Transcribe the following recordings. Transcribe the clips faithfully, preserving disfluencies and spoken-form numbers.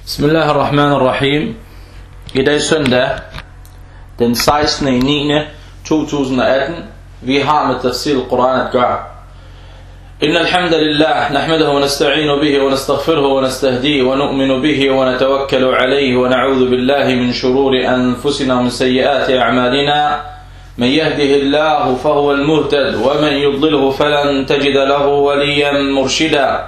Bismillahirrahmanirrahim. I dag søndag, den sekstende niende to tusind og atten. Vi har med tafsir al-Quran at gøre. إن الحمد لله نحمده ونستعين به ونستغفره ونستهديه ونؤمن به ونتوكل عليه ونعوذ بالله من شرور أنفسنا ومن سيئات أعمالنا من يهده الله فهو المهتد ومن يضلله فلن تجد له وليا مرشدا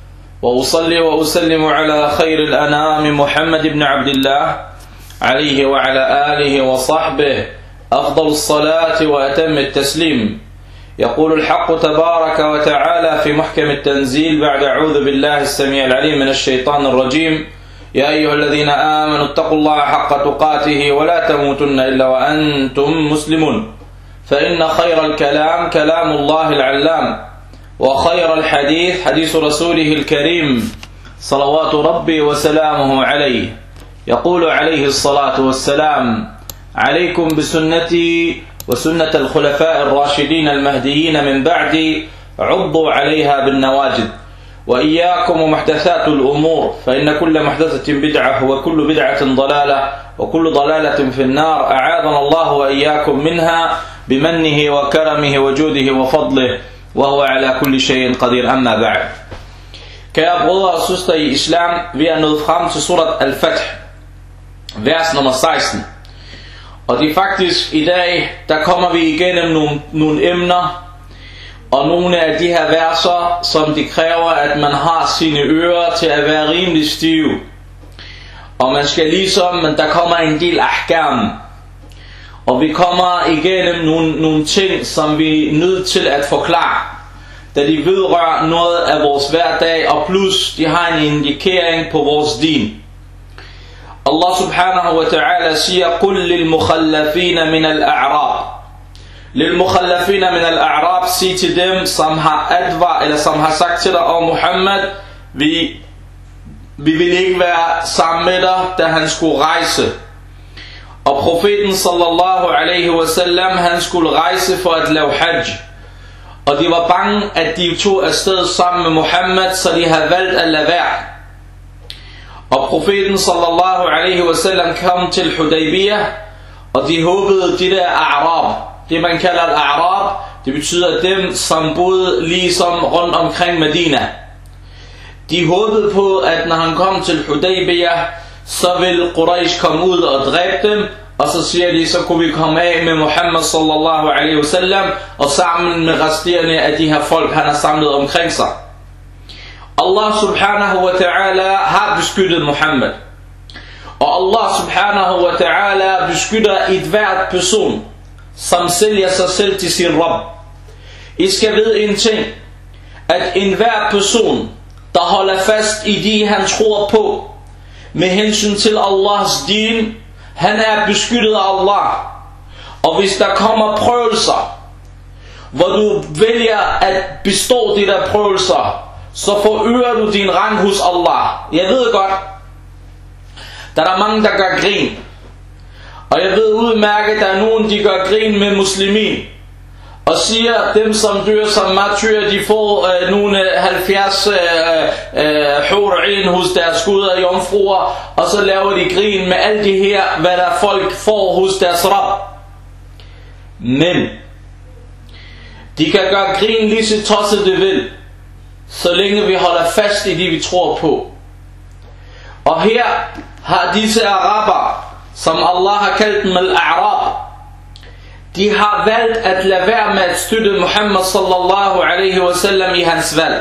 وأصلي وأسلم على خير الأنام محمد بن عبد الله عليه وعلى آله وصحبه أفضل الصلاة وأتم التسليم. يقول الحق تبارك وتعالى في محكم التنزيل بعد أعوذ بالله السميع العليم من الشيطان الرجيم يا أيها الذين آمنوا اتقوا الله حق تقاته ولا تموتن إلا وأنتم مسلمون فإن خير الكلام كلام الله العلام وخير الحديث حديث رسوله الكريم صلوات ربي وسلامه عليه. يقول عليه الصلاة والسلام عليكم بسنتي وسنة الخلفاء الراشدين المهديين من بعدي عضوا عليها بالنواجذ وإياكم ومحدثات الأمور فإن كل محدثة بدعة وكل بدعة ضلالة وكل ضلالة في النار أعاذنا الله وإياكم منها بمنه وكرمه وجوده وفضله وهو على كل شيء قدير. أما بعد. Kære brødre og søstre i islam, vi er nået frem til surat al-Fath, vers nummer seksten. Og det er faktisk i dag, der kommer vi igennem nogle, nogle emner, og nogle af de her verser, som de kræver, at man har sine ører til at være rimelig stive. Og man skal ligesom, men der kommer en del ahkam. Og vi kommer igennem nogle, nogle ting, som vi er nødt til at forklare, da de vedrører noget af vores hverdag, og plus de har en indikering på vores din. Allah subhanahu wa ta'ala siger, قُلْ لِلْمُخَلَّفِينَ مِنَ الْأَعْرَابِ لِلْمُخَلَّفِينَ مِنَ الْأَعْرَابِ Sig til dem, som har advar, eller som har sagt til dig, og Muhammad, vi, vi vil ikke være sammen med dig, da han skulle rejse. Og profeten sallallahu alaihi wasallam, han skulle rejse for at lave hajj. Og de var bange, at de tog afsted sammen med Muhammad, så de havde valgt at lade være. Og profeten sallallahu alaihi wasallam kom til Hudaybiyah, og de håbede de der a'rab. Det man kalder al-a'rab, det betyder dem, som boede ligesom rundt omkring Medina. De håbede på, at når han kom til Hudaybiyah, så vil Quraysh komme ud og dræbe dem, og så siger de, så kunne vi komme af med Muhammad sallallahu alaihi wasallam, og sammen med resterende af de her folk, han har samlet omkring sig. Allah subhanahu wa ta'ala har beskyttet Muhammad. Og Allah subhanahu wa ta'ala beskytter et hvert person, som sælger sig selv til sin Rabb. I skal vide en ting, at enhver person, der holder fast i det, han tror på, med hensyn til Allahs din, han er beskyttet af Allah. Og hvis der kommer prøvelser, hvor du vælger at bestå de der prøvelser, så forøger du din rang hos Allah. Jeg ved godt, der er mange, der gør grin. Og jeg ved udmærket, der er nogen, der gør grin med muslimin. Og siger, dem som dør som martyrer, de får øh, nogle halvfjerds hur'in øh, hos deres guder og jomfruer. Og så laver de grin med alt det her, hvad der folk får hos deres Rabb. Men de kan gøre grin lige så tosset det vil, så længe vi holder fast i det, vi tror på. Og her har disse araber, som Allah har kaldt dem al-a'rab, de har valgt at lade være med at støtte Muhammad sallallahu alaihi wasallam i hans valg.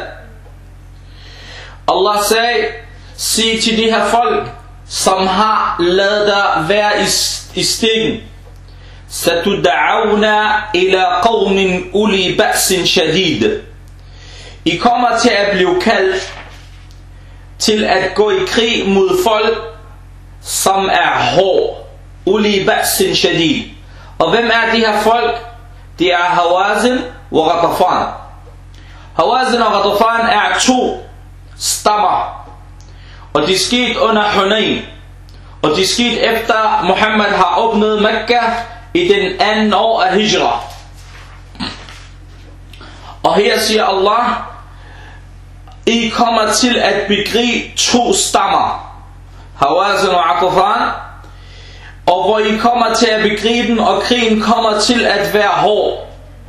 Allah sagde, sig til de her folk, som har ladet dig være i, i stikken, satud'auna ila qawmin uli ba'sin shadid. I kommer til at blive kaldt til at gå i krig mod folk, som er hård. Uli ba'sin shadid. Og hvem er de her folk? Det er Hawazin og Ghatafan. Hawazin og Ghatafan er to stammer. Og de skete under Hunayn. Og de skete efter Muhammad har åbnet Mekka i den anden år af Hijra. Og her siger Allah, I kommer til at bekrige to stammer. Hawazin og Aqafan, og hvor I kommer til at begribe den, og krigen kommer til at være hård.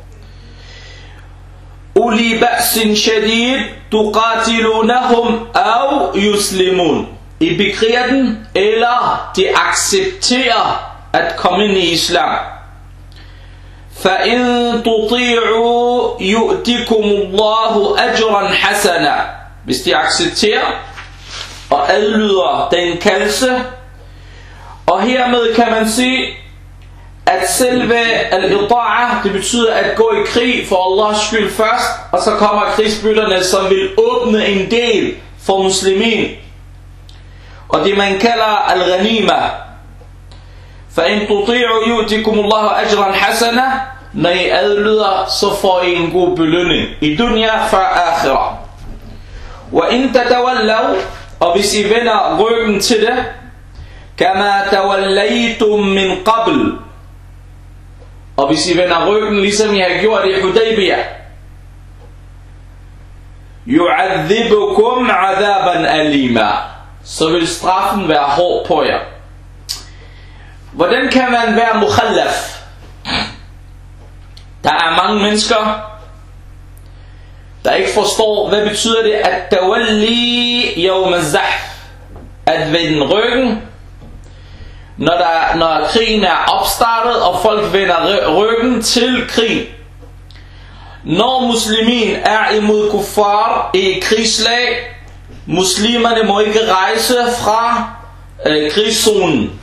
Uli ba'sin shadid tuqatilunahum aw yuslimun. I bekriger den, eller de accepterer at komme ind i islam. فَإِن تُطِيعُوا يُؤْتِكُمُ اللَّهُ أَجْرًا حَسَنًا. Hvis de accepterer og adlyder den kaldelse. Og hermed kan man sige, at selve al-ita'a, det betyder at gå i krig for Allahs skyld først, og så kommer krigsbytterne, som vil åbne en del for muslimin. Og det man kalder al-ghanima. فَإِن تُطِيعُوا يُؤْتِكُمُ اللَّهُ أَجْرًا حَسَنًا. Når I adlyder, så får I en god belønning i dunya for akhirah. وَإِن تَتَوَلَّوْا. Og hvis I vender ryggen til det, كَمَا تَوَلَّيْتُم مِّن قَبْلِ. Og hvis I vender ryggen, ligesom I har gjort i Hudaybiyah, يُعَذِّبُكُمْ عَذَابًا أَلِيمًا. Så vil straffen være hård på jer. Hvordan kan man være mukhallaf? Der er mange mennesker, der ikke forstår, hvad betyder det at tawalli yawm az-zahf, at vende ryggen, når, der, når krigen er opstartet, og folk vender ryggen til krig. Når muslimin er imod kuffar i krigslag, muslimerne må ikke rejse fra øh, krigszonen.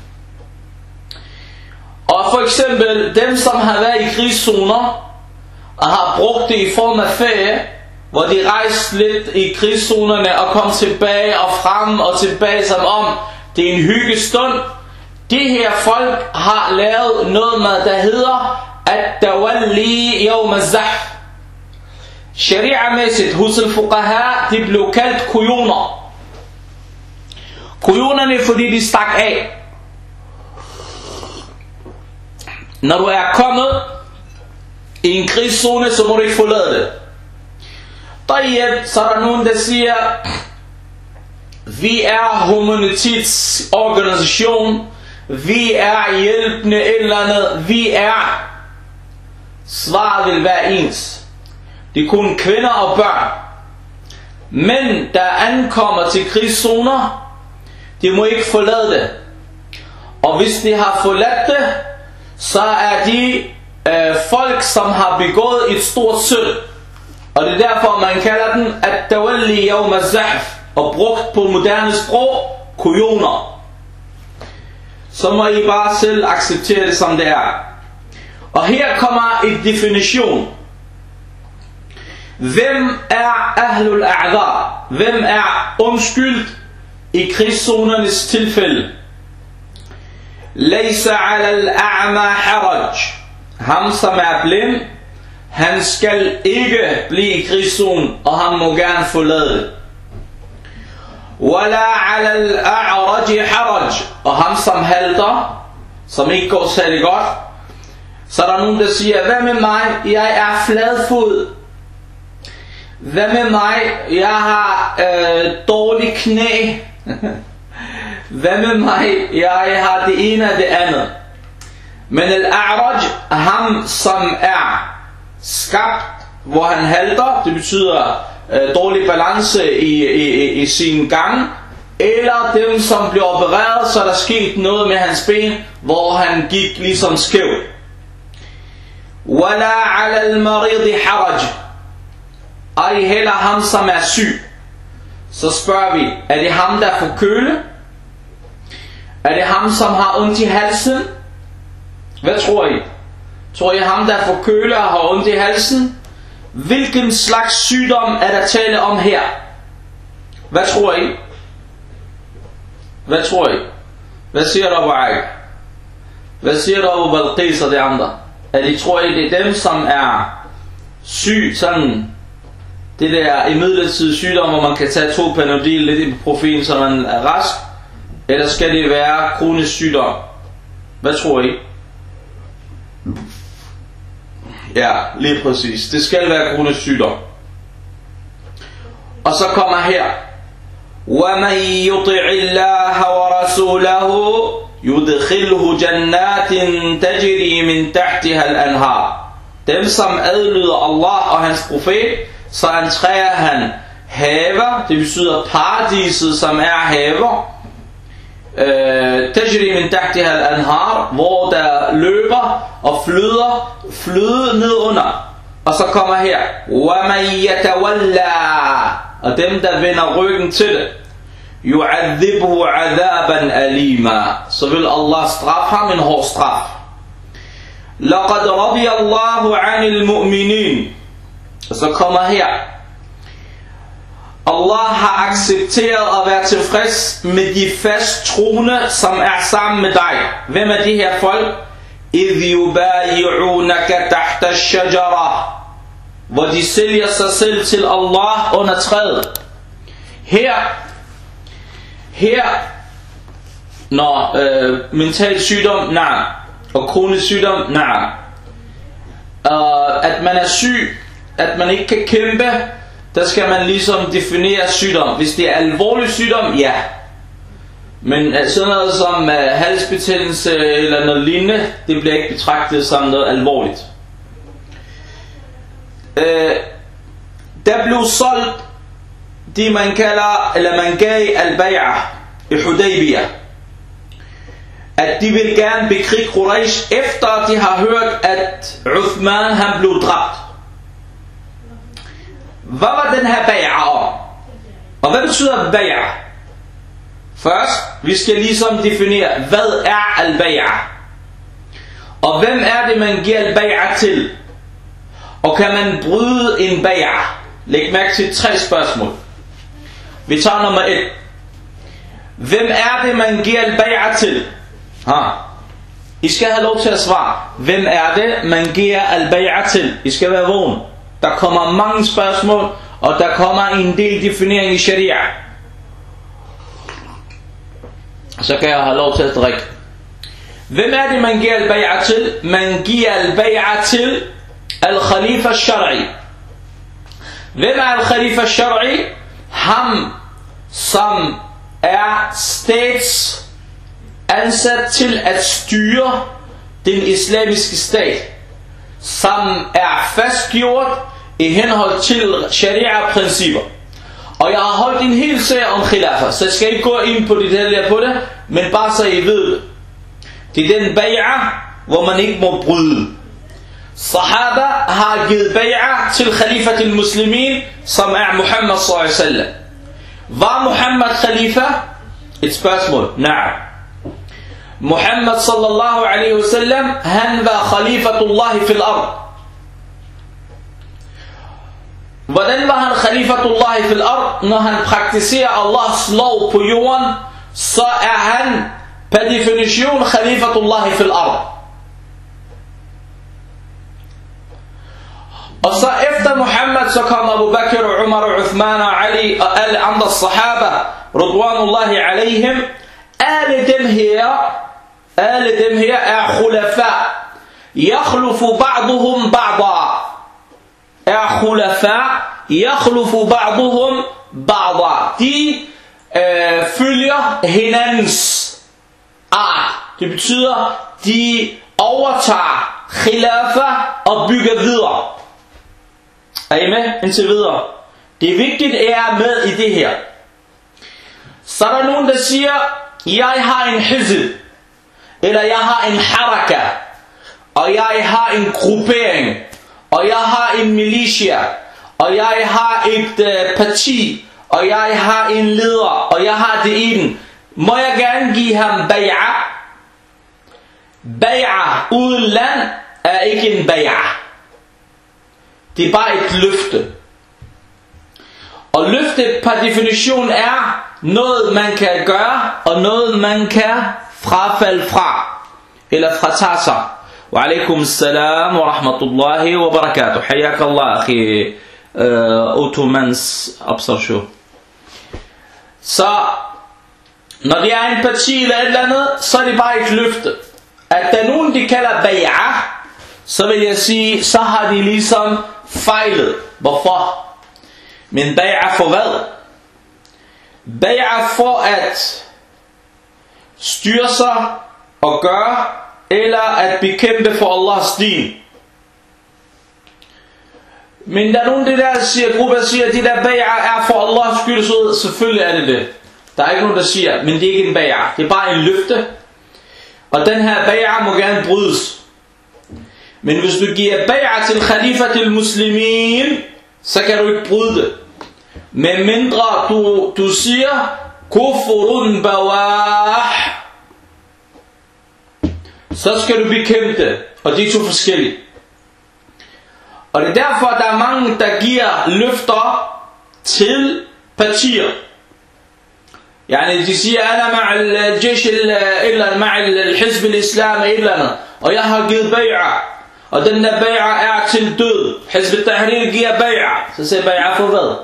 Og for eksempel dem, som har været i krigszoner og har brugt det i form af ferie, hvor de rejste lidt i krigszonerne og kom tilbage og frem og tilbage, som om det er en hyggestund. De her folk har lavet noget med, der hedder at-tawalli yawm az-zahf. Sharia-mæssigt hos al-fuqaha, de blev kaldt kujoner. Kujonerne, fordi de stak af. Når du er kommet i en krigszone, så må du ikke forlade det. Tayyib, så er der nogen, der siger, vi er humanitetsorganisation, vi er hjælpende et eller andet, vi er. Svaret vil være ens. Det er kun kvinder og børn. Men der ankommer til krigszoner, de må ikke forlade det. Og hvis de har forladt det, så er de øh, folk, som har begået et stort synd. Og det er derfor, man kalder den at-tawalli yawm az-zahf, og brugt på moderne sprog, kujoner. Så må I bare selv acceptere det, som det er. Og her kommer en definition. Hvem er ahlul a'dha? Hvem er undskyldt i krigszonernes tilfælde? Laysa 'ala al-a'ma haraj. Ham som er blind, han skal ikke blive i krigszonen, og han må gerne forlade det. Wala 'ala al-a'raj haraj. Og ham som halter, som ikke går særlig godt, så er der nogen, der siger, hvad med mig? Jeg er fladfod. Hvad med mig? Jeg har øh, dårlig knæ. Hvad med mig? Jeg har det ene og det andet. Men al-a'raj, ham som er skabt, hvor han halter, det betyder øh, dårlig balance i, i, i sin gang, eller dem som bliver opereret, så er der sket noget med hans ben, hvor han gik ligesom skæv. Wala 'ala al-marid haraj. Ej heller ham som er syg. Så spørger vi, er det ham der får køle? Er det ham som har ondt i halsen? Hvad tror I? Tror I ham der får køle og har ondt i halsen? Hvilken slags sygdom er der tale om her? Hvad tror I? Hvad tror I? Hvad siger du, Abu Aik? Hvad siger du, Abu Balqis og de andre? Er de, tror I, det er dem som er syg, sådan det der imidlertidige sygdom, hvor man kan tage to Panodil lidt i profil, så man er rask? Eller skal det være kronisk sygdom? Hvad tror I? Ja, lige præcis. Det skal være kronisk sygdom. Og så kommer her: وَمَنْ يُطِعِ اللَّهَ وَرَسُولَهُ rasulahu yudkhilhu jannatin tajri min tahtiha al-anhar. Dem som adlyder Allah og hans profet, så entrerer han haver, det betyder paradiset, som er haver, tajri min tahtiha al-anhar, hvor der løber og flyder flyde ned under. Og så kommer her wa man yatawalla, og dem der vender ryggen til det, yu'adhibhu 'adaban alima, så vil Allah straffe ham en hård straf. Laqad radiyallahu 'anil mu'minin, og så kommer her, Allah har accepteret at være tilfreds med de fast troende, som er sammen med dig. Hvem er de her folk? إِذْ يُبَايِعُونَكَ تَحْتَ الشَّجَرَةِ, hvor de sælger sig selv til Allah under træet. Her, her, når øh, mental sygdom, nej, og kronisk sygdom, nej, uh, at man er syg, at man ikke kan kæmpe, der skal man ligesom definere sygdom. Hvis det er alvorlig sygdom, ja. Men sådan noget som uh, halsbetændelse eller noget lignende, det bliver ikke betragtet som noget alvorligt. Uh, der blev solgt det man kalder, eller man gav al-bay'ah i Hudaybiyah, at de vil gerne bekrige Quraysh, efter de har hørt at Uthman han blev dræbt. Hvad var den her bay'ah om? Og hvad betyder bay'ah? Først, vi skal ligesom definere, hvad er al-bay'ah? Og hvem er det, man giver al-bay'ah til? Og kan man bryde en bay'ah? Læg mærke til tre spørgsmål. Vi tager nummer et. Hvem er det, man giver al-bay'ah til? Ha. I skal have lov til at svare. Hvem er det, man giver al-bay'ah til? I skal være vågen. Der kommer mange spørgsmål, og der kommer en del definering i sharia. Så kan jeg have lov til at drikke. Hvem er det, man giver al-bay'ah til? Man giver al-bay'ah til al-khalifa al-shar'i. Hvem er al-khalifa al-shar'i? Ham, som er statsansat til at styre den islamiske stat, som er fastgjort i henhold til sharia-principper. Og jeg har holdt en hel serie om khilafa, så jeg skal ikke gå ind på detaljer på det, men bare så I ved det. Det er den bay'ah, hvor man ikke må bryde. Sahaba har givet bay'ah til khalifat al-muslimin, som er Muhammad sallallahu alaihi wasallam. Var Muhammad khalifa? Et spørgsmål. Nej. Muhammad sallallahu alaihi wasallam, han var khalifatullah fil ard. Hvordan var han khalifatullah fil ard? Når han praktiserer Allahs lov på jorden, så er han per definition khalifatullah fil ard. Og så efter Muhammad, så kom Abu Bakr og Umar og Uthman og Ali og alle andre sahaba, radwanullahi alaihim. Alle dem her, alle dem her er khulafa. Yakhlufu ba'duhum ba'da. Er khulafa, yakhlufu ba'duhum ba'da. De øh, følger hinandens art. Det betyder, de overtager khilafa og bygger videre. Er I med indtil videre? Det er vigtigt, at jeg er med i det her. Så er der nogen, der siger, jeg har en hizb, eller jeg har en haraka, og jeg har en gruppering, og jeg har en militia, og jeg har et uh, parti, og jeg har en leder, og jeg har det i den. Må jeg gerne give ham bay'ah? Bay'ah uden land er ikke en bay'ah. Det er bare et løfte. Og løfte per definition er noget man kan gøre, og noget man kan frafalde fra, eller fratage sig. Wa alaikum assalam wa rahmatullahi wa barakatuh. Hayyak Allah, akhi Ottomans absorption. Så når det er en parti eller et eller andet, så er det bare et løfte. At der er nogen, de kalder bay'ah, så vil jeg sige, så har de ligesom fejlet. Hvorfor? Men bay'ah for hvad? Bay'ah for at styrelser og gøre, eller at bekæmpe for Allahs din. Men der er nogen, det der siger, grupper siger, at de der bay'ah er for Allahs skyld, så selvfølgelig er det det. Der er ikke nogen, der siger, men det er ikke en bay'ah. Det er bare en løfte. Og den her bay'ah må gerne brydes. Men hvis du giver bay'ah til khalifa til muslimin, så kan du ikke bryde det. Men mindre du, du siger, kufrun bawah, så skal du bekæmpe det. Og de er to forskellige. Og det er derfor, at der er mange, der giver løfter til partier. Yani de siger, ana ma'al jaysh eller ma'al al-hizb al-islam eller, og jeg har givet bay'ah. Og den der bay'ah er til død. Hizb al-tahrir giver bay'ah. Så siger bay'ah for hvad?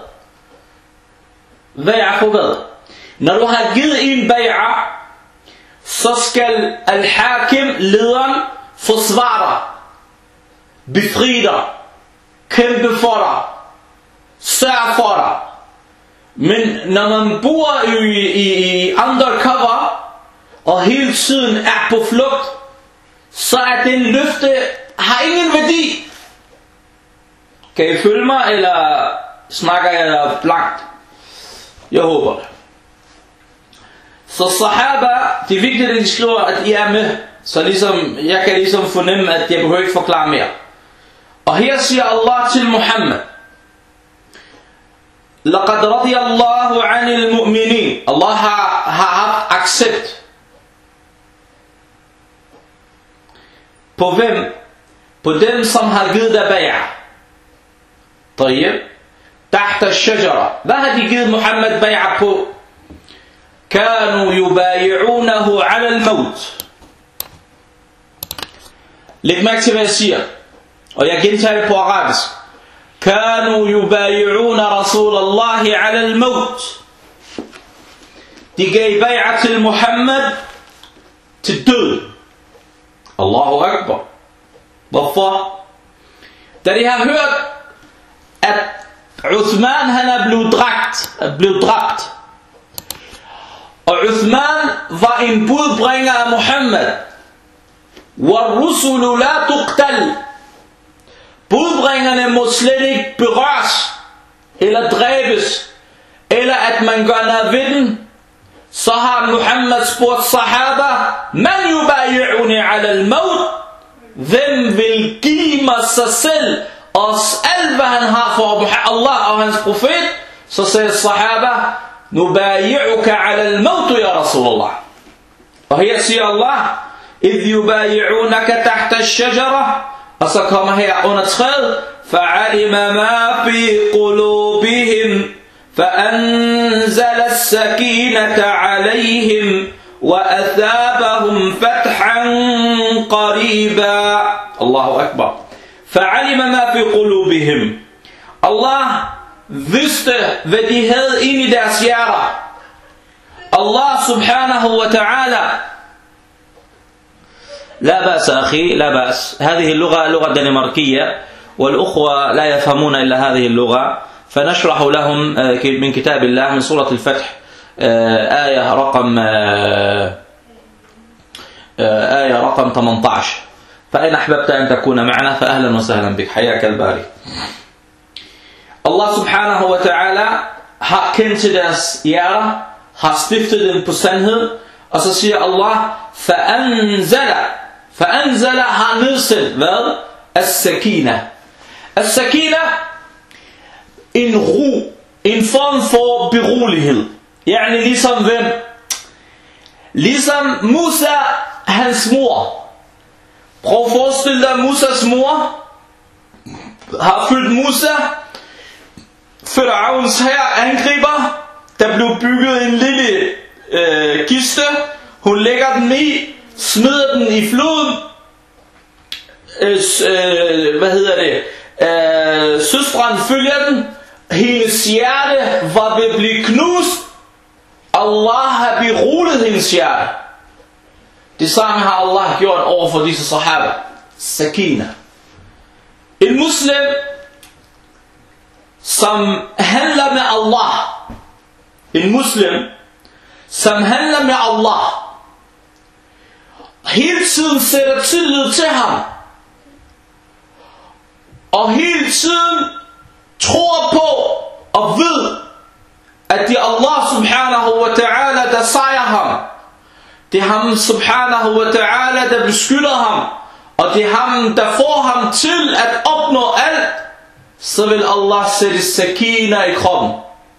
Bay'ah for hvad? Når du har givet en bay'ah, så skal al-hakim, lederen, forsvare dig, befri dig, kæmpe for dig, sørge for dig. Men når man bor i, i, i undercover, og hele tiden er på flugt, så er den løfte, har ingen værdi. Kan I følge mig, eller snakker jeg blankt? Jeg håber det. Så sahaba, det er vigtigt, at de skriver, at I er med. Så ligesom, jeg kan ligesom fornemme, at jeg behøver ikke forklare mere. Og her siger Allah til Muhammad, لَقَدْ رَضِيَ اللَّهُ عَنِ الْمُؤْمِنِينَ. Allah har, har haft accept. På hvem? På dem, som har givet dig bay'ah. طيب. تحت الشجرة. Hvad har de givet Muhammad bay'ah på? كانوا يبايعونه على الموت. Læg mærke til, hvad jeg siger. Og jeg gentager det på arabisk. كانوا يبايعون رسول الله على الموت. De gav bay'ah til Muhammad til død. Allahu Akbar. Hvorfor? Da de har hørt, at Uthman han er blevet dræbt, er blevet dræbt. Og Uthman var en budbringer af Muhammad. وَالرُّسُلُ لَا تُقْتَلْ. Budbringerne må slet ikke berøres, eller dræbes, eller at man gør noget ved den. Så har Muhammad spurgt sahaba, man yubayi'uni ala al-maut? Hvem vil give mig sig selv, og alt hvad han har for Allah og hans profet? Så siger sahaba, nubayi'uka ala al-maut ya Rasulullah. Og her siger Allah, idh yubayi'unaka tahta al-shajara. Og så kommer her under træet, فَعَلِمَ مَا فِي قُلُوبِهِمْ فَأَنزَلَ السَّكِينَةَ عَلَيْهِمْ وَأَثَابَهُمْ فَتْحًا قَرِيبًا. Allahu Akbar. فَعَلِمَ مَا فِي قُلُوبِهِمْ. Allah vidste, hvad de havde inde i deres hjerter. Allah subhanahu wa ta'ala. لا بأس أخي لا بأس. هذه اللغة لغة دنماركية والأخوة لا يفهمون إلا هذه اللغة، فنشرح لهم من كتاب الله من سورة الفتح آية رقم آية رقم ثمانية عشر. فإن أحببت أن تكون معنا فأهلا وسهلا بك، حياك الباري. Allah subhanahu wa ta'ala har kendt til deres hjerter, har stiftet dem på sandhed, og så siger Allah, فَأَنزَلَ فَأَنزَلَ har nedsat hvad? As-sakina. As-sakina, en ro, en form for berolighed. Yani ligesom hvem? Ligesom Musa, hans mor. Prøv at forestille dig, Musas mor har født Musa. Fir'auns hær angriber. Der blev bygget en lille øh, kiste. Hun lægger den i, smider den i floden. Øh, øh, hvad hedder det? Øh, søsteren følger den. Hendes hjerte var ved at blive knust. Allah har beroliget hendes hjerte. Det samme har Allah gjort over for disse sahaba. Sakina. En muslim, som handler med Allah. En muslim, som handler med Allah. hele tiden sætter tillid til ham, og hele tiden tror på og ved, at det er Allah subhanahu wa ta'ala, der sejrer ham. Det er ham subhanahu wa ta'ala, der beskytter ham, og det er ham, der får ham til at opnå alt, så vil Allah sætte sakina i kroppen.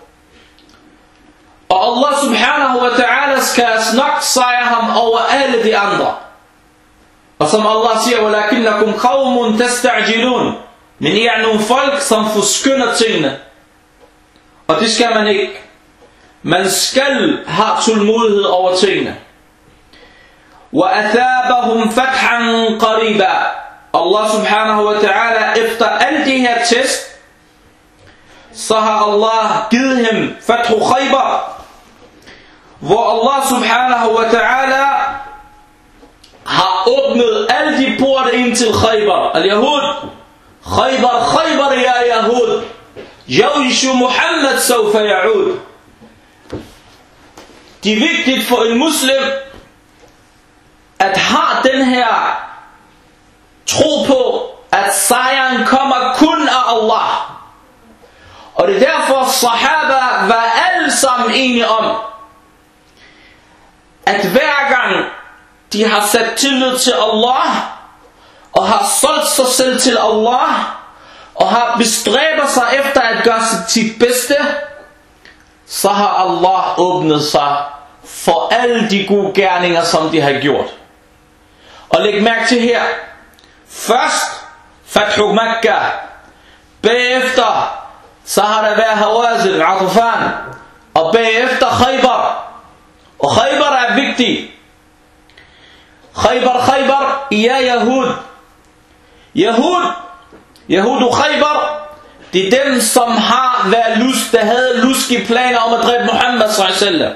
Og Allah subhanahu wa ta'ala skal nok sejre ham over alle de andre. Og som Allah siger, وَلَكِنَّكُمْ قَوْمٌ تَسْتَعْجِلُونَ, men I er nogle folk, som forskynder tingene. Og det skal man ikke. Man skal have tålmodighed over tingene. وَأَثَابَهُمْ فَتْحًا قَرِيبًا. Allah subhanahu wa ta'ala, efter alle de her test, så har Allah givet ham Fathu Khaybar, hvor Allah subhanahu wa ta'ala har åbnet alle de porte ind til Khaybar. Al-Yahud, Khaybar, Khaybar ya Yahud, Jawishu Muhammad sawfa ya'ud. Det er vigtigt for en muslim at have den her tro på, at sejren kommer kun af Allah. Og det er derfor sahaba var alle sammen enige om, at hver gang de har sat tillid til Allah, og har solgt sig selv til Allah, og har bestræber sig efter at gøre sit bedste, så har Allah åbnet sig for alle de gode gerninger, som de har gjort. Og læg mærke til her, først Fathu Makkah, bagefter så har der været Hawazin, Atufan, og bagefter Khaybar. Og Khaybar er vigtig. Khaybar, Khaybar, ja Yahud. Yahud, Yahud Khaybar, det er dem, som har været lus, der havde luske planer om at dræbe Muhammad sallallahu alaihi wasallam.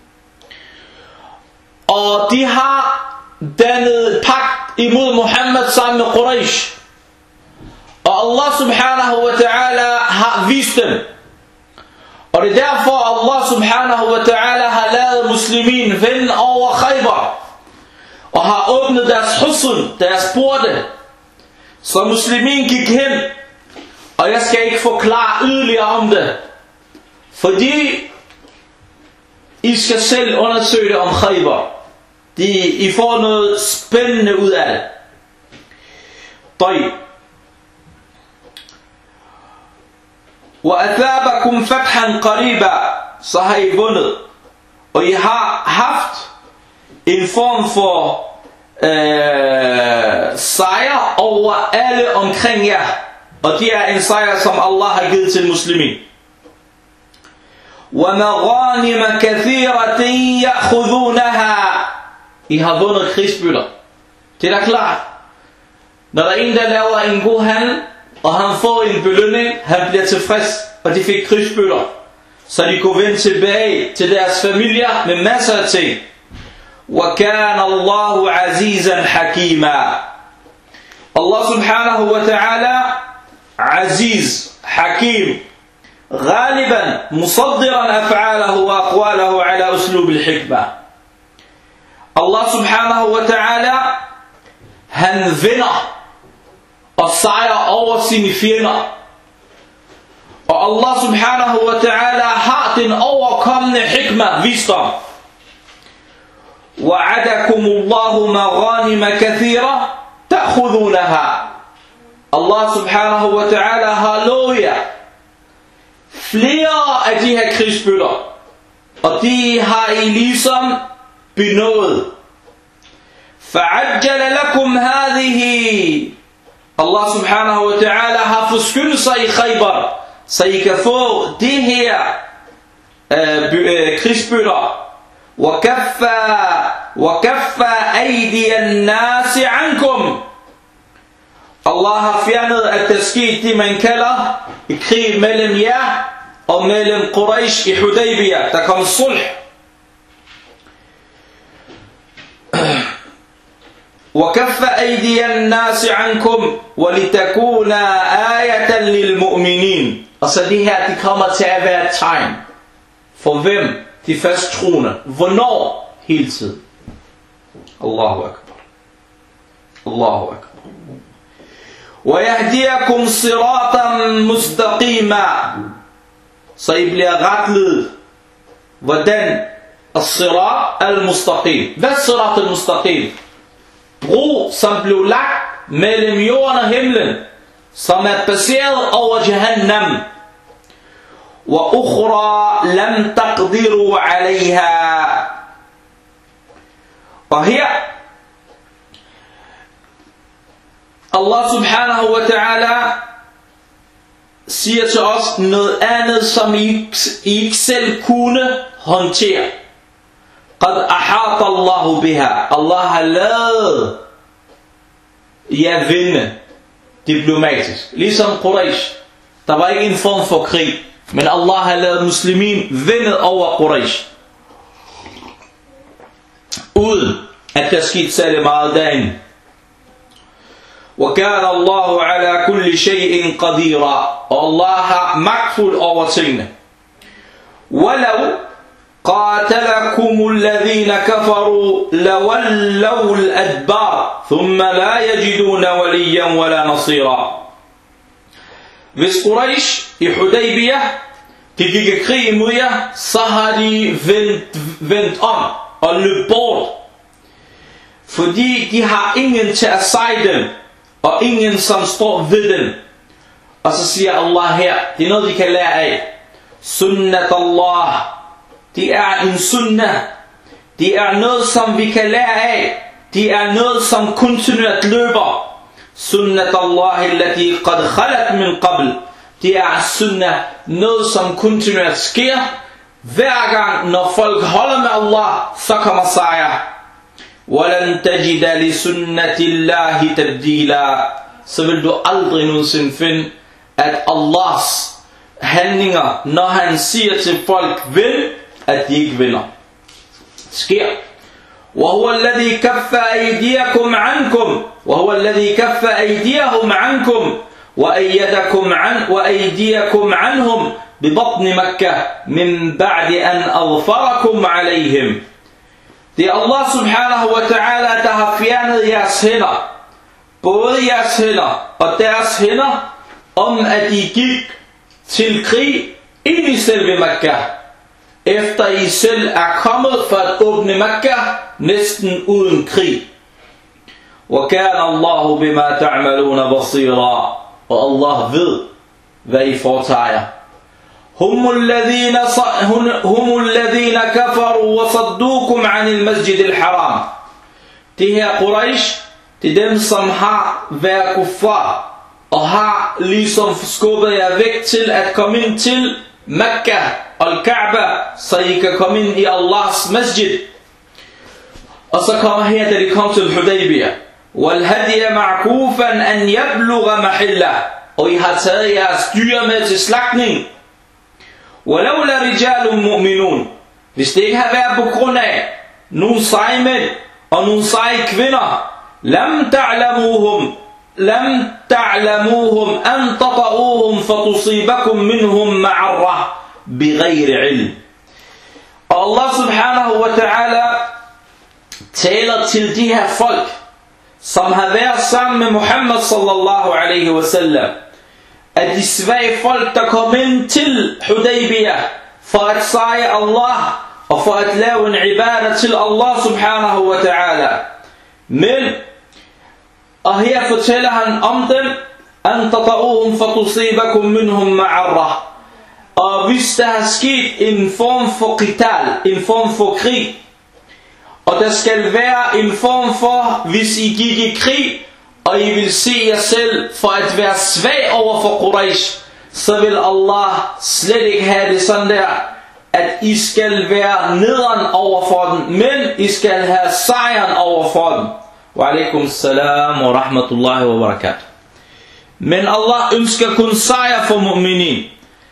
Og de har dannet pagt imod Muhammad sammen med Quraysh. Og Allah subhanahu wa ta'ala har vist dem. Og det er derfor Allah subhanahu wa ta'ala har lavet muslimin vende over Khaybar, og har åbnet deres husn, deres porte, så muslimin gik hen. Og jeg skal ikke forklare yderligere om det, fordi I skal selv undersøge det om Khaybar. De, I får noget spændende ud af det. طيب. وَأَثَابَكُمْ فَتْحًا قَرِيبًا, så har I vundet. Og I har haft en form for øh, sejr over alle omkring jer. Og det er en sejr, som Allah har givet til muslimin. وَمَغَانِمَ كَثِيرَةٍ يَأْخُذُونَهَا, I har vundet krigsbytter. Det er da klart. Når der er en, der laver en god handel, og han får en belønning, han bliver tilfreds, og de fik krigsbytter, så de kunne vende tilbage til deres familier med masser af ting. وَكَانَ اللَّهُ عَزِيزًا حَكِيمًا. Allah subhanahu wa ta'ala عزيز حكيم غالبا مصدرا أفعاله وأقواله على أسلوب الحكمة. Allah subhanahu wa ta'ala, han vinder og sejrer over sine fjender. Og Allah subhanahu wa ta'ala har den overkommende hikmah, visdom. وَعَدَكُمُ اللَّهُ مَغَانِمَ كَثِيرًا تَأْخُذُونَهَا. Allah subhanahu wa ta'ala har lovet jer flere af de her krigsbytter, og de har I ligesom benådet. فَعَجَّلَ لَكُمْ هَذِهِ. Allah subhanahu wa ta'ala har forskyndet sig i Khaybar, så I kan få det her øh, øh, krigsbytter. وَكَفَّى وَكَفَّى أَيْدِيَ النَّاسِ عَنْكُمْ. Allah har fjernet, at der skete det, man kalder i krig mellem jer og mellem Quraysh i Hudaybiyah. Der kom sulh. وَكَفَّ أَيْدِيَ النَّاسِ عَنْكُمْ وَلِتَكُونَ آيَةً لِلْمُؤْمِنِينَ. Og så det her, de kommer til at være et tegn. For hvem? De fasttroende. Hvornår? Hele tiden. Allahu Akbar. Allahu akbar. وَيَهْدِيَكُمْ صِرَاطًا مُسْتَقِيمًا. Så I bliver retledet. Hvordan? As-sirat al-mustaqim. Hvad er sirat al-mustaqim? Bro, som blev lagt mellem jorden og himlen, som er baseret over Jahannam. وَأُخْرَى لَمْ تَقْدِرُوا عَلَيْهَا. Og her Allah subhanahu wa ta'ala siger til os noget andet, som I, I ikke selv kunne håndtere. قَدْ أَحَاطَ اللَّهُ بِهَا. Allah har lavet jer vinde diplomatisk. Ligesom Quraysh. Der var ikke en form for krig, men Allah har lavet muslimin vinde over Quraysh, uden at der skete særlig meget derinde. وَكَانَ اللَّهُ عَلَى كُلِّ شَيْءٍ قَدِيرًا. Og Allah har magtfuld over tingene. وَلَوْ قَاتَلَكُمُ الَّذِينَ كَفَرُوا لَوَلَّوُا الْأَدْبَارَ ثُمَّ لَا يَجِدُونَ وَلِيًّا وَلَا نَصِيرًا. Hvis Quraysh i Hudaybiyah, de gik i krig imod jer, så har de vendt, vendt om og løbet bort. Fordi de har ingen til at sejre dem, og ingen som står ved dem. Og så siger Allah her, det er noget vi kan lære af. Sunnat Allah. Det er en sunnah. Det er noget som vi kan lære af. Det er noget som kontinuert løber. Sunnat Allah allati qad khalat min qabl. Det er sunnah, noget som kontinuert sker. Hver gang når folk holder med Allah, så kommer sejr. وَلَنْ تَجِدَ لِسُنَّةِ اللَّهِ تَبْدِيلًا. Så vil du aldrig nogensinde finde, at Allahs handlinger, når han siger til folk vind, at de ikke vinder. Sker. وَهُوَ الَّذِي كَفَّ أَيْدِيَكُمْ عَنْكُمْ وَهُوَ الَّذِي كَفَّ أَيْدِيَهُمْ عَنْكُمْ وَأَيَّدَكُمْ عَنْ وَأَيْدِيَكُمْ عَنْهُمْ بِبَطْنِ مَكَّةِ مِنْ بَعْدِ أَنْ أَظْفَرَكُمْ عَلَيْهِمْ. Det er Allah subhanahu wa ta'ala, der har fjernet jeres hænder, både jeres hænder og deres hænder, om at I gik til krig ind i selve Makkah, efter I selv er kommet for at åbne Makkah næsten uden krig. وَكَانَ اللَّهُ بِمَا تَعْمَلُونَ بَصِيرًا. Og Allah ved, hvad I foretager. هم الذين هم الذين كفروا وصدوكم عن المسجد الحرام. Det her Quraysh, det er dem som har været kuffar og har ligesom skubbet jer væk til at komme ind til Makkah og Kaaba, så I kan komme ind i Allahs masjid. Og så kommer her, da de kom til Hudaybiyah. وَالْهَدِيَ مَعْكُوفًا أَنْ يَبْلُغَ مَحِلَّهُ. Og I har taget jeres dyr med til slagtning. وَلَوْلَا رِجَالٌ مُؤْمِنُونَ. Hvis det ikke har været på grund af nogle seje mænd og nogle seje kvinder, لَمْ تَعْلَمُوهُمْ لَمْ تَعْلَمُوهُمْ أَنْ تَطَعُوهُمْ فَتُصِيبَكُمْ مِنْهُمْ مَعَرَّةٌ بِغَيْرِ عِلْمٍ. Og Allah subhanahu wa ta'ala taler til de her folk, som har været sammen med Muhammad sallallahu alaihi wasallam, at de svage folk, der kom ind til Hudaybiyah for at sejre Allah og for at lave en ibadah til Allah subhanahu wa ta'ala. Men, og her fortæller han om dem, أَن تَطَعُوهُمْ فَتُصِيبَكُمْ مِنْهُمْ مَعَرَّةٌ. Og hvis der er sket en form for qital, en form for krig, og der skal være en form for, hvis I gik i krig, og I vil se jer selv for at være svag over for Quraysh, så vil Allah slet ikke have det sådan der, at I skal være nederen over for dem, men I skal have sejren over for dem. Wa alaikum salam wa rahmatullahi wa barakatuh. Men Allah ønsker kun sejr for mu'minin.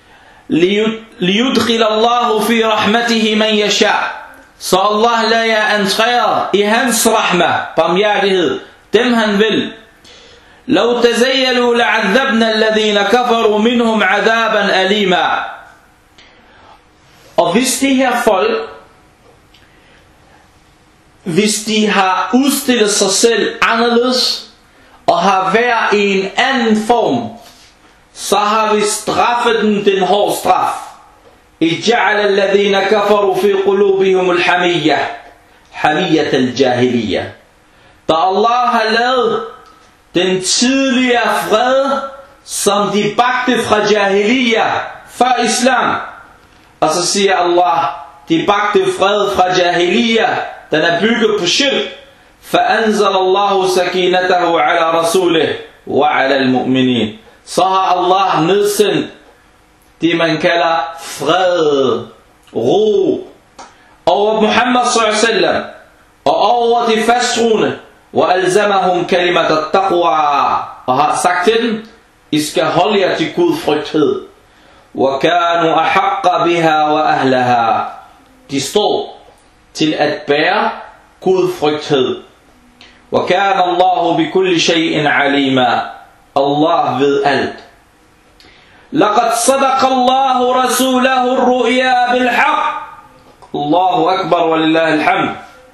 لِيُدْخِلَ اللَّهُ فِي رَحْمَتِهِ مَنْ يَشَاءُ. Så Allah lader jer entrere i hans rahma, barmhjertighed, dem han vil. لو تزيلوا لعذبنا الذين كفروا منهم عذابا أليما. Og hvis de her folk hvis de har udstillet sig selv anderledes, og har været i en anden form, så har vi straffet dem den hårde straf. إِجْعَلَ الَّذِينَ كَفَرُوا فِي قُلُوبِهُمُ الْحَمِيَّةِ حَمِيَّةَ الْجَاهِلِيَّةِ. Da Allah har lavet den tidligere fred, som de bagte fra jahiliya, før islam. Og så siger Allah, de bagte fred fra jahiliya, den er bygget på shirk. فَأَنْزَلَ اللَّهُ سَكِينَتَهُ عَلَى رَسُولِهِ وَعَلَى الْمُؤْمِنِينَ. Så har Allah nedsendt det man kalder fred, ro over Muhammad sallallahu alaihi wasallam og over de fasttroende. وَأَلْزَمَهُمْ كَلِمَةَ التَّقْوَى. Og har sagt til dem, I skal holde jer til gudfrygthed. وَكَانُوا أَحَقَّ بِهَا وَأَهْلَهَا. De står til at bære gudfrygthed. وَكَانَ اللَّهُ بِكُلِّ شَيْءٍ عَلِيمًا. Allah ved alt. لَقَدْ صَدَقَ اللَّهُ رَسُولَهُ الرُّؤْيَا بِالْحَقِّ. Allahu Akbar wa lillahi alhamd.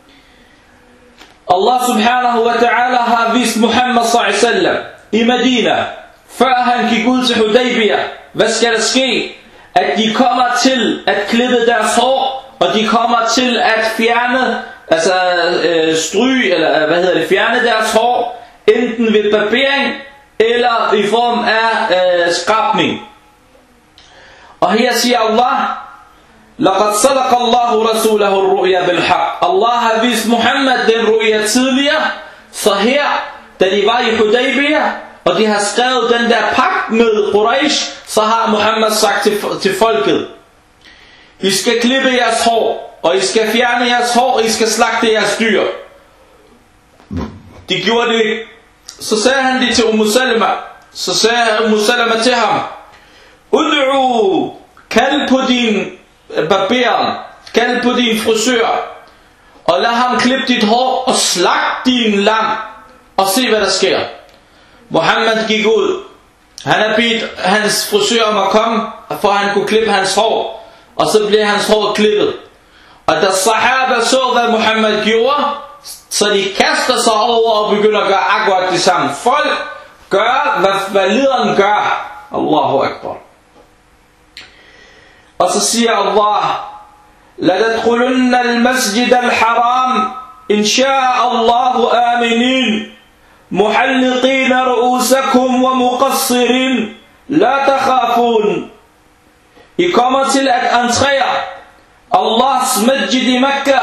Allah subhanahu wa ta'ala har vist Muhammad sallallahu alaihi wasallam i Medina, før han gik ud til Hudaybiyah. Hvad skal der ske? At de kommer til at klippe deres hår, og de kommer til at fjerne, altså øh, stryge, eller hvad hedder det, fjerne deres hår, enten ved barbering, eller i form af øh, skrabning. Og her siger Allah, لَقَدْ صَدَقَ اللَّهُ رَسُولَهُ الرُّؤْيَا بِالْحَقِّ. Allah har vist Muhammad den ru'ya tidligere, så her, da de var i Hudaybiyah, og de har skrevet den der pagt med Quraysh, så har Muhammad sagt til, til folket, I skal klippe jeres hår, og I skal fjerne jeres hår, og I skal slagte jeres dyr. De gjorde det ikke. Så sagde han det til Umm Salama. Så sagde Umm Salama til ham, Ud'u, kald på din barberen, kald på din frisør, og lad ham klippe dit hår, og slag din lam, og se hvad der sker. Muhammad gik ud. Han har bedt hans frisør om at komme, for at han kunne klippe hans hår, og så blev hans hår klippet. Og da sahaba så hvad Muhammad gjorde, så de kaster sig over og begynder at gøre akkurat det samme. Folk gør, hvad, hvad lederen gør. Allahu Akbar. Og så siger Allah, لَتَدْخُلُنَّ الْمَسْجِدَ الْحَرَامِ إِنْ شَاءَ اللَّهُ آمِنِينَ مُحَلِّقِينَ رُؤُوسَكُمْ وَمُقَصِّرِينَ لَا تَخَافُونَ. I kommer til at entrere Allahs masjid i Mekka,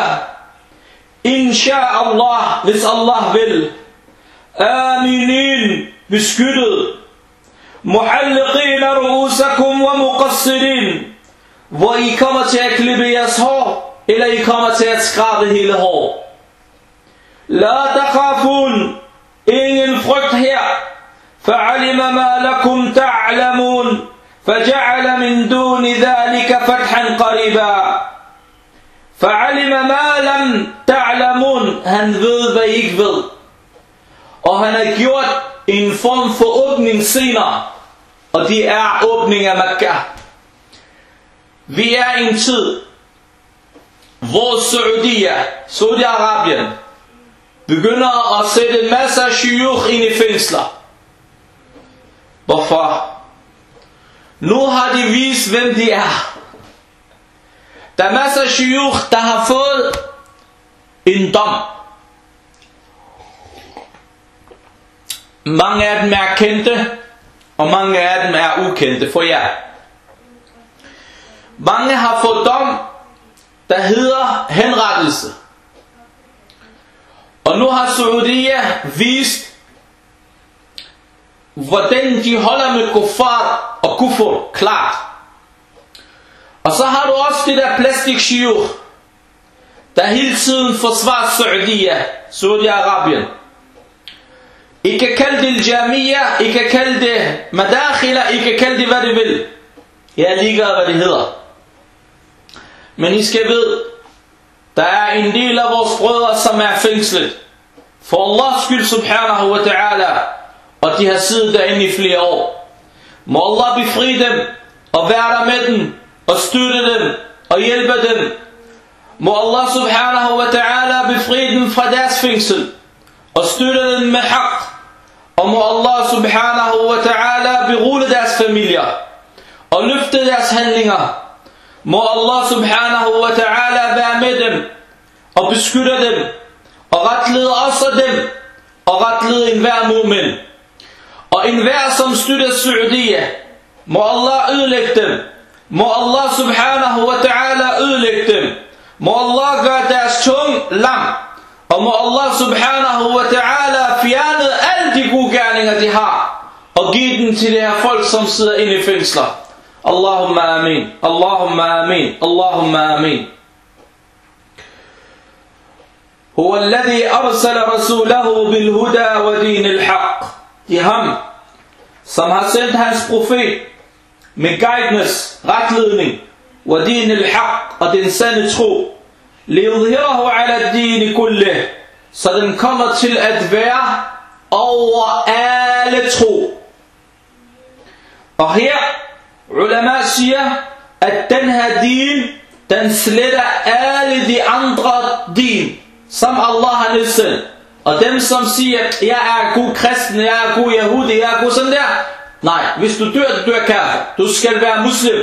insha Allah, hvis Allah vil. Aminin, beskyttet. Muhalliqina ru'usakum wa muqassirin, hvor I kommer til at klippe jeres hår, eller I kommer til at skrabe hele hår. La takhafun, ingen frygt her. Fa'alima ma lakum ta'lamun, faja'ala min duni dhalika fathan qariba. Fa'alima ma lam ta'lamun, han ved hvad I ikke ved. Og han har gjort en form for åbning senere, og det er åbning af Mekka. Vi er i en tid, hvor Saudiya, Saudi-Arabien, begynder at sætte masser af shuyukh ind i fængsler. Hvorfor? Nu har de vist hvem de er. Der er masser af shuyukh, der har fået en dom. Mange af dem er kendte, og mange af dem er ukendte for jer. Mange har fået dom, der hedder henrettelse. Og nu har Saudiya vist, hvordan de holder med kuffar og kufur, klart. Og så har du også det der plastik-shuyukh, der hele tiden forsvarer Saudiya, Saudi-Arabien. I kan kalde det jamia, I kan kalde det madakhila, I kan kalde det hvad det vil. Jeg er ligeglad hvad det hedder. Men I skal vide, der er en del af vores brødre, som er fængslet. For Allahs skyld subhanahu wa ta'ala, og de har siddet derinde i flere år. Må Allah befri dem, og være der med dem, og støtte dem, og hjælpe dem. Må Allah subhanahu wa ta'ala befri dem fra deres fængsel og støtte dem med haq. Og må Allah subhanahu wa ta'ala berulle deres familier og løfte deres handlinger. Må Allah subhanahu wa ta'ala være med dem og beskytte dem og retlede også dem og retlede enhver mu'min. Og enhver som støtter Saudiya, må Allah ødelægge dem. Må Allah subhanahu wa ta'ala ødelægge dem. Må Allah gøre deres tunge lam. Og må Allah subhanahu wa ta'ala fjerne alle de gode gerninger de har og give dem til de her folk som sidder inde i fængsler. Allahumma amin, Allahumma amin, Allahumma amin. Huwa alladhi arsala rasulahu bil huda wa dinil haq. Det er ham, som har sendt hans profet med guidance, retledning, wa dinil haq, og den sande tro. Liyudhirahu ala dini kullih, så den kommer til at være over alle tro. Og her ulama siger, at den her din, den sletter alle de andre din, som Allah har nedsendt. Og dem som siger, jeg er god kristen, jeg er god jehudi, jeg er god sådan der. Nej, hvis du dør, du dør kafir. Du skal være muslim.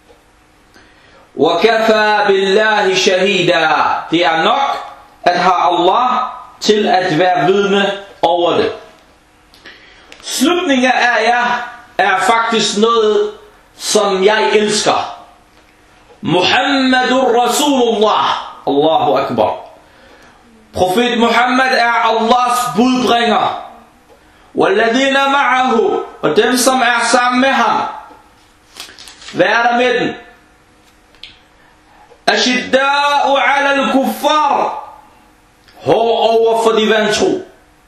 وَكَفَى بِاللَّهِ شَهِيدًا. Det er nok at have Allah til at være vidne over det. Slutningen af jer er faktisk noget, som jeg elsker. Muhammadur Rasulullah. Allahu Akbar. Profet Muhammad er Allahs budbringer. وَالَّذِينَ مَعَهُ. Og dem som er sammen med ham. Hvad er der med den? Ashidda'u ala al-kuffar. Hård over for de vantro.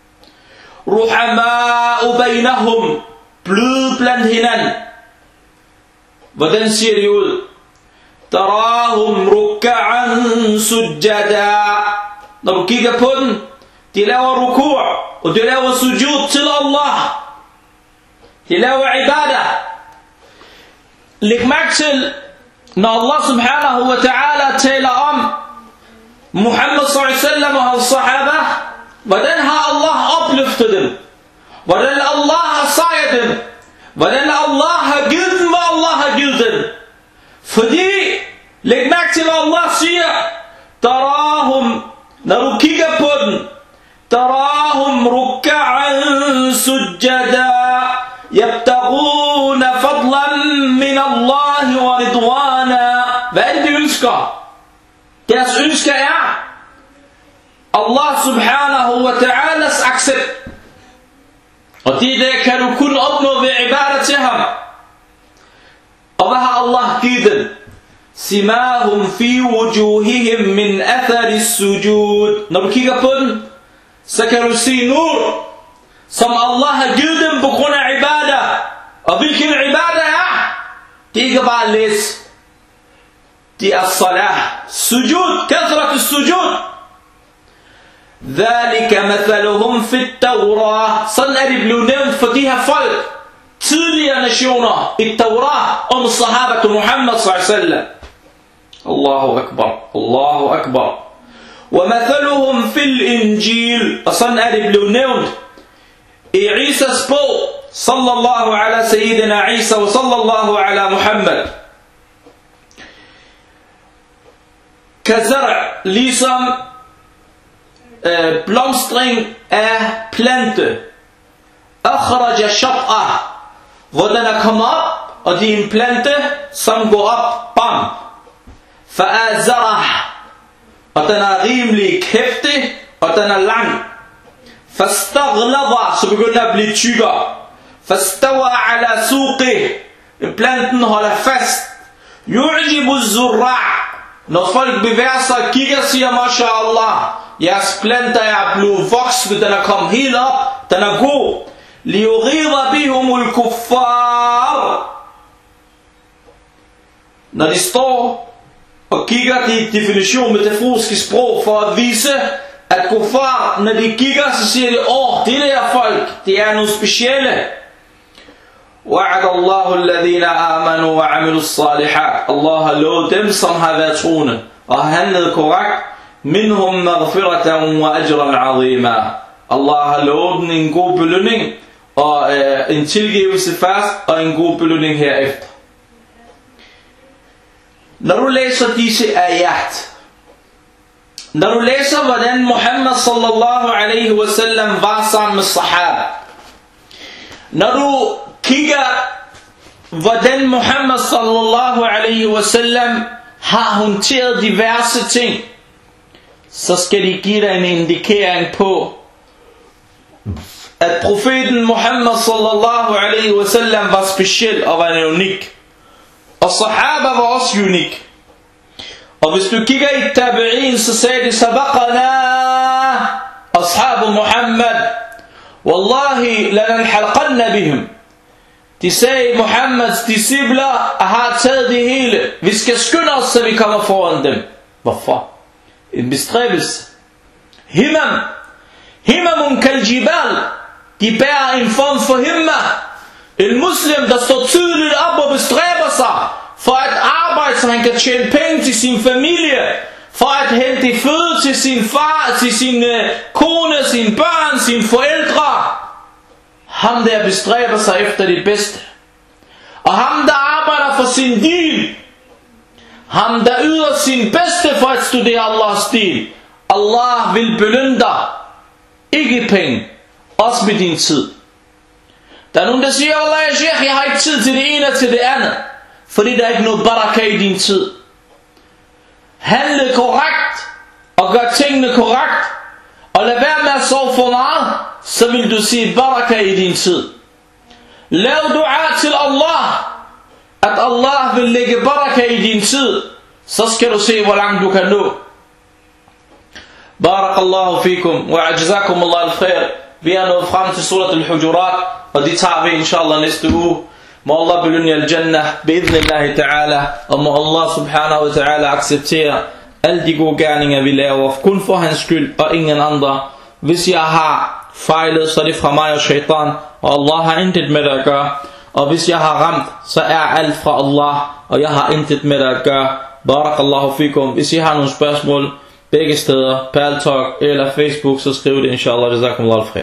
Ruhama'u bainahum. Blød blandt hinanden. Hvordan siger de ud? Tarahum ruk'an sujjada. Når du kigger på den, de laver ruku' og de laver sujud til Allah. De laver ibadah. Læg mærke til, når Allah subhanahu wa ta'ala taler om Muhammad sallallahu alaihi wasallam og hans sahaba, hvordan har Allah opløftet dem? Hvordan Allah har sejret dem? Hvordan Allah har givet dem, hvad Allah har givet dem? Fordi, læg mærke til, hvad Allah siger. Tarahum, når du kigger på den, Tarahum ruk'an sujjada, yabtaguna fadlan min Allah wa ridwana. Hvad er det, de ønsker? Deres ønsker er Allah subhanahu wa ta'alas accept. Og det der kan du kun opnå ved ibadah til ham. Og hvad har Allah givet dem? Simahum fi wujuhihim min athari sujud. Når du kigger på den, så kan du se nur, som Allah har givet dem på grund af ibadah. Og hvilken ibadah er? Det er ikke bare at læse. Det er salah. Sujud, kathrat sujud. ذَلِكَ مَثَلُهُمْ فِي التَّوْرَةِ. Sådan er det blevet nævnt for de her folk, tidligere nationer, i Tawrah, om sahabatu Muhammad sallallahu alaihi wasallam. Allahu Akbar, Allahu Akbar. وَمَثَلُهُمْ فِي الْإِنْجِيلِ. Og sådan er det blevet nævnt i Isas bog, sallallahu ala sayyidina Isa, og sallallahu ala Muhammad. Kazar, ligesom øh, blomstring af plante. Akhraja shat'ah, hvor den er kommet op, og det er en plante, som går op, bam. Fa'azarah, og den er rimelig kæftig, og den er lang. Fastaghlada, så begynder at blive tykkere. Fastawa ala suqih, planten holder fast. Yu'jibu zurra', når folk bevæger sig og kigger, siger mashallah, jeres planter er blevet vokset, den er kommet helt op, den er god. Liyughidha bihumul kuffar. Når de står og kigger, det er definition med det fruske sprog for at vise, at kuffar, når de kigger, så siger de, åh, det der folk, det er nogle specielle. وَعَدَ اللَّهُ الَّذِينَ آمَنُوا وَعَمِلُوا الصَّالِحَاتِ. Allah har lovet dem, som har været troende og har handlet korrekt, minhum maghfiratan wa ajran azima. Allah har lovet dem en god belønning, og øh, en tilgivelse først, og en god belønning herefter. Når du læser disse ayat, når du læser, hvordan Muhammad sallallahu alaihi wasallam var sammen med sahaba, når du kigger, hvordan Muhammad sallallahu alaihi wasallam har håndteret diverse ting, så skal de give dig en indikering på, at profeten Muhammad sallallahu alaihi wasallam var speciel og var unik. Og sahaba var også unik. Og hvis du kigger i tabi'in, så sagde de, sabaqana ashabu Muhammad, wallahi lanalhalqanna bihim. De sagde, Muhammads discipler har taget det hele. Vi skal skynde os, så vi kommer foran dem. Hvorfor? En bestræbelse. Himam. Himamun kal jibal. De bærer en form for himma. En muslim, der står tydeligt op og bestræber sig for at arbejde, så han kan tjene penge til sin familie, for at hente føde til sin far, til sin kone, sine børn, sine forældre. Ham der bestræber sig efter det bedste. Og ham der arbejder for sin din. Ham der yder sin bedste for at studere Allahs din. Allah vil belønne dig. Ikke penge. Også med din tid. Der er nogen der siger, Allah ya sheikh, jeg har ikke tid til det ene og til det andet. Fordi der er ikke noget baraka i din tid. Handle korrekt. Og gør tingene korrekt. Og lad være med at sove for meget. Så vil du se baraka i din tid. Lav dua til Allah. At Allah vil lægge baraka i din tid. Så skal du se hvor langt du kan nå. Barakallahu fikum. Wa ajazakum Allah al-khair. Vi er nået frem til surat al-Hujurat. Og det tager vi inshallah næste uge. Må Allah belønne al-Jannah bi'idhnillahi ta'ala. Og må Allah subhanahu wa ta'ala acceptere alle de gode gerninger vi laver. Kun for hans skyld og ingen andre. Hvis jeg har fejlet, så er det fra mig og shaitan. Og Allah har intet med det at gøre. Og hvis jeg har ramt, så er alt fra Allah. Og jeg har intet med det at gøre. Barakallahu fikum. Hvis I har nogle spørgsmål begge steder, Paltalk eller Facebook, så skriv det inshallah. Jazakumullah al-khair.